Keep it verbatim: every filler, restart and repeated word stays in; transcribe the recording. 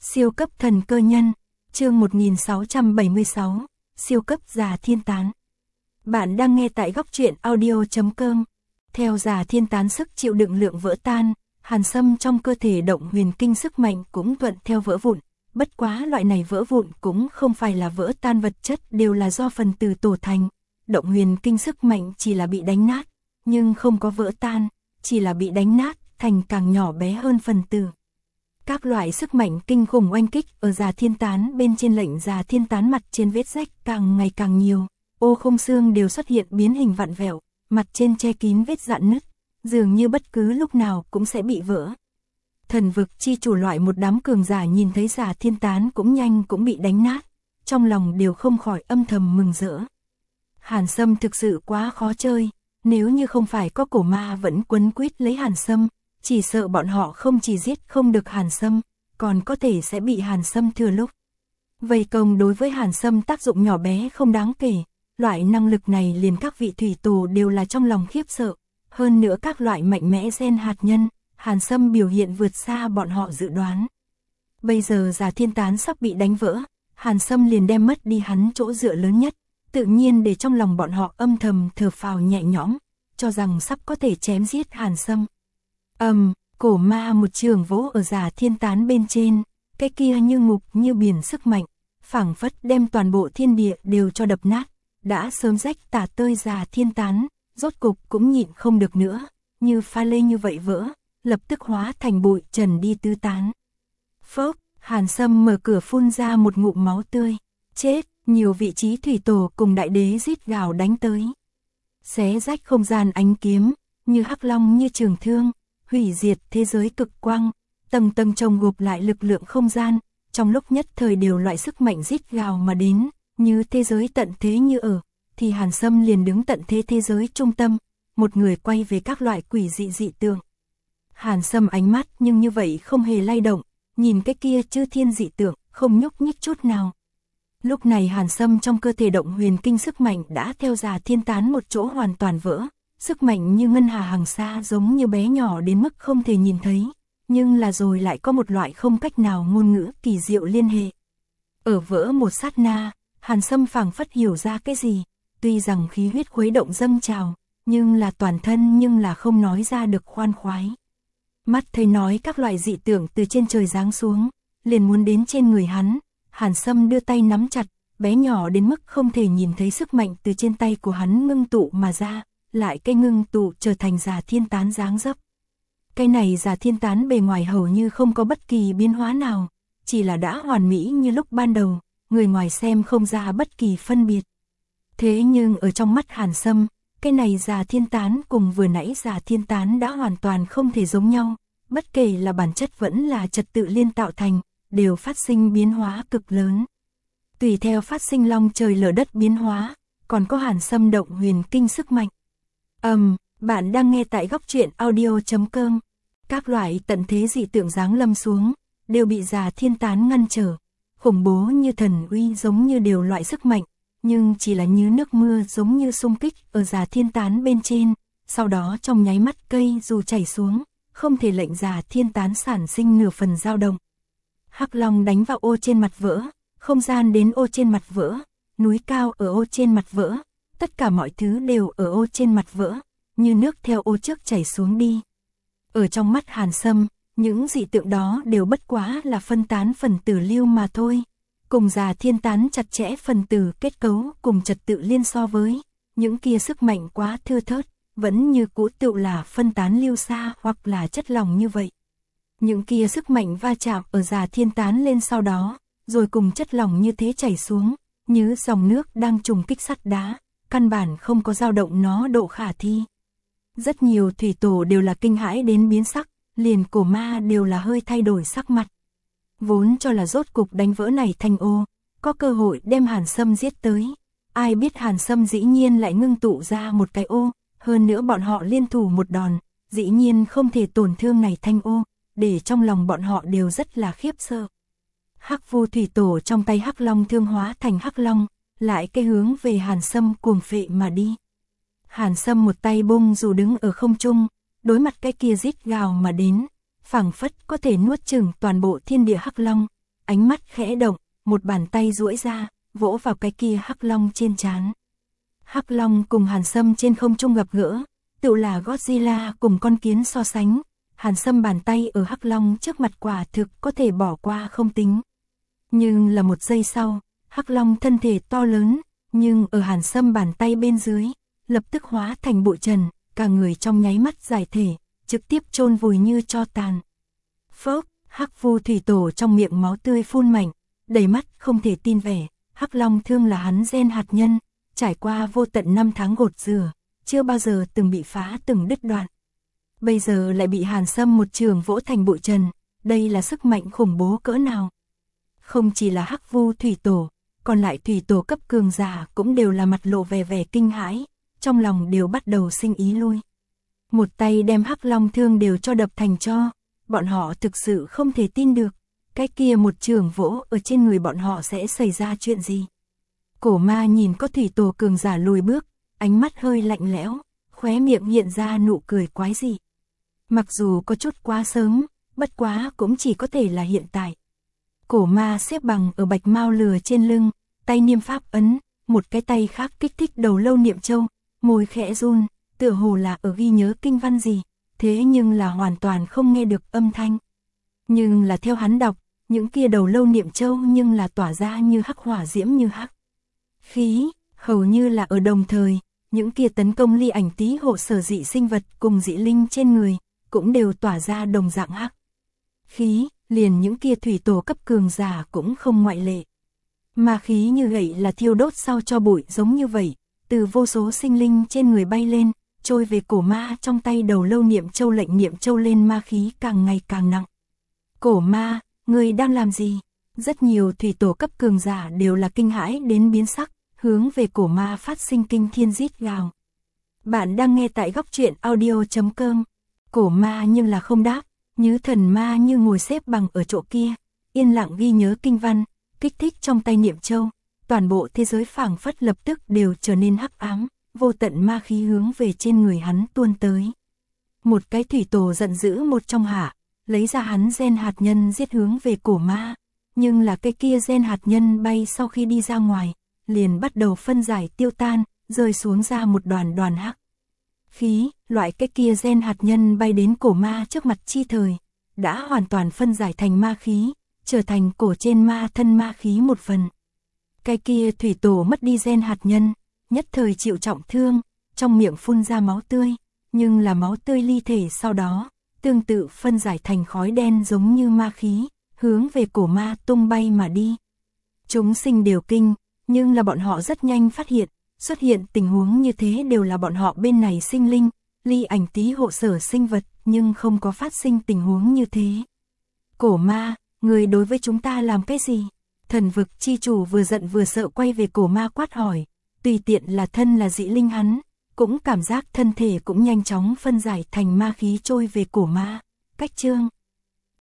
Siêu cấp thần cơ nhân, chương một nghìn sáu trăm bảy mươi sáu, siêu cấp Già Thiên Tán. Bạn đang nghe tại góc truyện audio chấm com. Theo Già Thiên Tán sức chịu đựng lượng vỡ tan, hàn sâm trong cơ thể động huyền kinh sức mạnh cũng thuận theo vỡ vụn. Bất quá loại này vỡ vụn cũng không phải là vỡ tan vật chất, đều là do phần tử tổ thành. Động huyền kinh sức mạnh chỉ là bị đánh nát, nhưng không có vỡ tan, chỉ là bị đánh nát thành càng nhỏ bé hơn phần tử. Các loại sức mạnh kinh khủng oanh kích ở Già Thiên Tán bên trên lệnh Già Thiên Tán mặt trên vết rách càng ngày càng nhiều, ô khung xương đều xuất hiện biến hình vặn vẹo, mặt trên che kín vết rạn nứt, dường như bất cứ lúc nào cũng sẽ bị vỡ. Thần vực chi chủ loại một đám cường giả nhìn thấy Già Thiên Tán cũng nhanh cũng bị đánh nát, trong lòng đều không khỏi âm thầm mừng rỡ. Hàn Sâm thực sự quá khó chơi, nếu như không phải có cổ ma vẫn quấn quýt lấy Hàn Sâm, chỉ sợ bọn họ không chỉ giết không được Hàn Sâm, còn có thể sẽ bị Hàn Sâm thừa lúc. Vây công đối với Hàn Sâm tác dụng nhỏ bé không đáng kể, loại năng lực này liền các vị thủy tổ đều là trong lòng khiếp sợ, hơn nữa các loại mạnh mẽ gen hạt nhân, Hàn Sâm biểu hiện vượt xa bọn họ dự đoán. Bây giờ Già Thiên Tán sắp bị đánh vỡ, Hàn Sâm liền đem mất đi hắn chỗ dựa lớn nhất, tự nhiên để trong lòng bọn họ âm thầm thở phào nhẹ nhõm, cho rằng sắp có thể chém giết Hàn Sâm. Ầm, um, cổ ma một trường vỗ ở Già Thiên Tán bên trên, cái kia như ngục như biển sức mạnh, phảng phất đem toàn bộ thiên địa đều cho đập nát, đã sớm rách tả tơi Già Thiên Tán, rốt cục cũng nhịn không được nữa, như pha lê như vậy vỡ, lập tức hóa thành bụi trần đi tứ tán. Phốc, Hàn Sâm mở cửa phun ra một ngụm máu tươi, chết, nhiều vị trí thủy tổ cùng đại đế rít gào đánh tới. Xé rách không gian ánh kiếm, như hắc long như trường thương, hủy diệt thế giới cực quang, tầng tầng chồng gộp lại lực lượng không gian, trong lúc nhất thời đều loại sức mạnh rít gào mà đến, như thế giới tận thế như ở, thì Hàn Sâm liền đứng tận thế thế giới trung tâm, một người quay về các loại quỷ dị dị tượng. Hàn Sâm ánh mắt nhưng như vậy không hề lay động, nhìn cái kia chư thiên dị tượng, không nhúc nhích chút nào. Lúc này Hàn Sâm trong cơ thể động huyền kinh sức mạnh đã theo Già Thiên Tán một chỗ hoàn toàn vỡ, sức mạnh như ngân hà hàng xa giống như bé nhỏ đến mức không thể nhìn thấy, nhưng là rồi lại có một loại không cách nào ngôn ngữ kỳ diệu liên hệ. Ở vỡ một sát na, Hàn Sâm phảng phất hiểu ra cái gì, tuy rằng khí huyết khuấy động dâng trào, nhưng là toàn thân nhưng là không nói ra được khoan khoái. Mắt thấy nói các loại dị tượng từ trên trời giáng xuống, liền muốn đến trên người hắn, Hàn Sâm đưa tay nắm chặt, bé nhỏ đến mức không thể nhìn thấy sức mạnh từ trên tay của hắn ngưng tụ mà ra, lại cái ngưng tụ trở thành Già Thiên Tán dáng dấp. Cái này Già Thiên Tán bề ngoài hầu như không có bất kỳ biến hóa nào, chỉ là đã hoàn mỹ như lúc ban đầu, người ngoài xem không ra bất kỳ phân biệt. Thế nhưng ở trong mắt Hàn Sâm, cái này Già Thiên Tán cùng vừa nãy Già Thiên Tán đã hoàn toàn không thể giống nhau, bất kể là bản chất vẫn là trật tự liên tạo thành, đều phát sinh biến hóa cực lớn. Tùy theo phát sinh long trời lở đất biến hóa, còn có Hàn Sâm động huyền kinh sức mạnh. Ầm, um, bạn đang nghe tại góc truyện audio chấm com. Các loại tận thế dị tượng giáng lâm xuống, đều bị Già Thiên Tán ngăn trở. Khủng bố như thần uy giống như đều loại sức mạnh, nhưng chỉ là như nước mưa giống như xung kích ở Già Thiên Tán bên trên, sau đó trong nháy mắt cây dù chảy xuống, không thể lệnh Già Thiên Tán sản sinh nửa phần dao động. Hắc long đánh vào ô trên mặt vỡ, không gian đến ô trên mặt vỡ, núi cao ở ô trên mặt vỡ, tất cả mọi thứ đều ở ô trên mặt vỡ, như nước theo ô trước chảy xuống đi. Ở trong mắt Hàn Sâm, những dị tượng đó đều bất quá là phân tán phần tử lưu mà thôi. Cùng Già Thiên Tán chặt chẽ phần tử kết cấu cùng trật tự liên so với, những kia sức mạnh quá thưa thớt, vẫn như cũ tựu là phân tán lưu xa hoặc là chất lỏng như vậy. Những kia sức mạnh va chạm ở Già Thiên Tán lên sau đó, rồi cùng chất lỏng như thế chảy xuống, như dòng nước đang trùng kích sắt đá, căn bản không có dao động nó độ khả thi. Rất nhiều thủy tổ đều là kinh hãi đến biến sắc, liền cổ ma đều là hơi thay đổi sắc mặt. Vốn cho là rốt cục đánh vỡ này thành ô, có cơ hội đem Hàn Sâm giết tới. Ai biết Hàn Sâm dĩ nhiên lại ngưng tụ ra một cái ô, hơn nữa bọn họ liên thủ một đòn, dĩ nhiên không thể tổn thương này thanh ô, để trong lòng bọn họ đều rất là khiếp sợ. Hắc Vu thủy tổ trong tay hắc long thương hóa thành hắc long, lại cái hướng về Hàn Sâm cuồng phệ mà đi. Hàn Sâm một tay bung dù đứng ở không trung, đối mặt cái kia rít gào mà đến, phảng phất có thể nuốt chửng toàn bộ thiên địa hắc long, ánh mắt khẽ động, một bàn tay duỗi ra, vỗ vào cái kia hắc long trên trán. Hắc long cùng Hàn Sâm trên không trung gặp gỡ, tự là Godzilla cùng con kiến so sánh, Hàn Sâm bàn tay ở hắc long trước mặt quả thực có thể bỏ qua không tính. Nhưng là một giây sau, hắc long thân thể to lớn, nhưng ở Hàn Sâm bàn tay bên dưới, lập tức hóa thành bụi trần, cả người trong nháy mắt giải thể, trực tiếp chôn vùi như tro tàn. Phốc, Hắc Vu thủy tổ trong miệng máu tươi phun mạnh, đầy mắt không thể tin vẻ, hắc long thương là hắn gen hạt nhân, trải qua vô tận năm tháng gột rửa, chưa bao giờ từng bị phá từng đứt đoạn. Bây giờ lại bị Hàn Sâm một trường vỗ thành bụi trần, đây là sức mạnh khủng bố cỡ nào. Không chỉ là Hắc Vu thủy tổ, còn lại thủy tổ cấp cường giả cũng đều là mặt lộ vẻ vẻ kinh hãi, trong lòng đều bắt đầu sinh ý lui. Một tay đem hắc long thương đều cho đập thành tro, bọn họ thực sự không thể tin được, cái kia một trường vỗ ở trên người bọn họ sẽ xảy ra chuyện gì. Cổ ma nhìn có thủy tổ cường giả lùi bước, ánh mắt hơi lạnh lẽo, khóe miệng hiện ra nụ cười quái dị. Mặc dù có chút quá sớm, bất quá cũng chỉ có thể là hiện tại. Cổ ma xếp bằng ở bạch mao lừa trên lưng, tay niêm pháp ấn, một cái tay khác kích thích đầu lâu niệm châu, môi khẽ run, tựa hồ là ở ghi nhớ kinh văn gì, thế nhưng là hoàn toàn không nghe được âm thanh. Nhưng là theo hắn đọc, những kia đầu lâu niệm châu nhưng là tỏa ra như hắc hỏa diễm như hắc khí, hầu như là ở đồng thời, những kia tấn công ly ảnh tí hộ sở dị sinh vật cùng dị linh trên người, cũng đều tỏa ra đồng dạng hắc khí, liền những kia thủy tổ cấp cường giả cũng không ngoại lệ. Ma khí như gậy là thiêu đốt sau cho bụi giống như vậy, từ vô số sinh linh trên người bay lên, trôi về cổ ma trong tay đầu lâu niệm châu lệnh niệm châu lên ma khí càng ngày càng nặng. Cổ ma, người đang làm gì? Rất nhiều thủy tổ cấp cường giả đều là kinh hãi đến biến sắc, hướng về cổ ma phát sinh kinh thiên rít gào. Bạn đang nghe tại góc truyện audio chấm com. Cổ ma nhưng là không đáp, như thần ma như ngồi xếp bằng ở chỗ kia, yên lặng ghi nhớ kinh văn, kích thích trong tay niệm châu, toàn bộ thế giới phảng phất lập tức đều trở nên hắc ám, vô tận ma khí hướng về trên người hắn tuôn tới. Một cái thủy tổ giận dữ một trong hạ, lấy ra hắn gen hạt nhân giết hướng về cổ ma, nhưng là cái kia gen hạt nhân bay sau khi đi ra ngoài, liền bắt đầu phân giải tiêu tan, rơi xuống ra một đoàn đoàn hắc khí, loại cái kia gen hạt nhân bay đến cổ ma trước mặt chi thời, đã hoàn toàn phân giải thành ma khí, trở thành cổ trên ma thân ma khí một phần. Cái kia thủy tổ mất đi gen hạt nhân, nhất thời chịu trọng thương, trong miệng phun ra máu tươi, nhưng là máu tươi ly thể sau đó, tương tự phân giải thành khói đen giống như ma khí, hướng về cổ ma tung bay mà đi. Chúng sinh đều kinh, nhưng là bọn họ rất nhanh phát hiện, xuất hiện tình huống như thế đều là bọn họ bên này sinh linh, ly ảnh tí hộ sở sinh vật, nhưng không có phát sinh tình huống như thế. Cổ ma, người đối với chúng ta làm cái gì? Thần vực chi chủ vừa giận vừa sợ quay về cổ ma quát hỏi, tùy tiện là thân là dị linh hắn, cũng cảm giác thân thể cũng nhanh chóng phân giải thành ma khí trôi về cổ ma. Cách chương